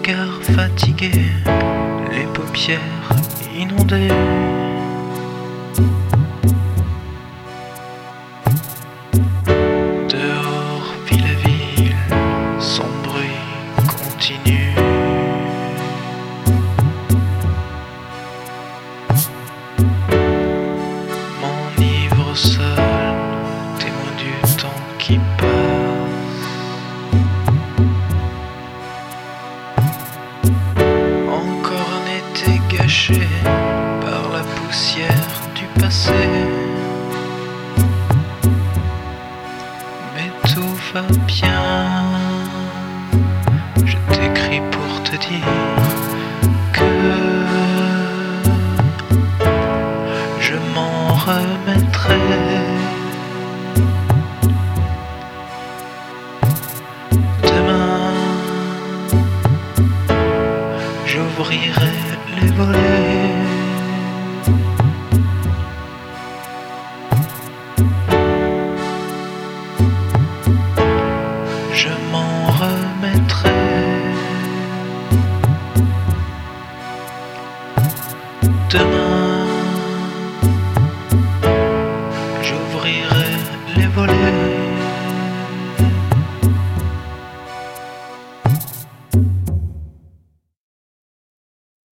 regard fatigué, les paupières inondées. Dehors vit la ville, son bruit continue. M'enivre seul, témoin du temps qui passe. Encore un été gâché par la poussière du passé. Mais tout va bien. Je t'écris pour te dire que je m'en remettrai. Demain, j'ouvrirai les volets. Je m'en remettrai. Demain, j'ouvrirai les volets.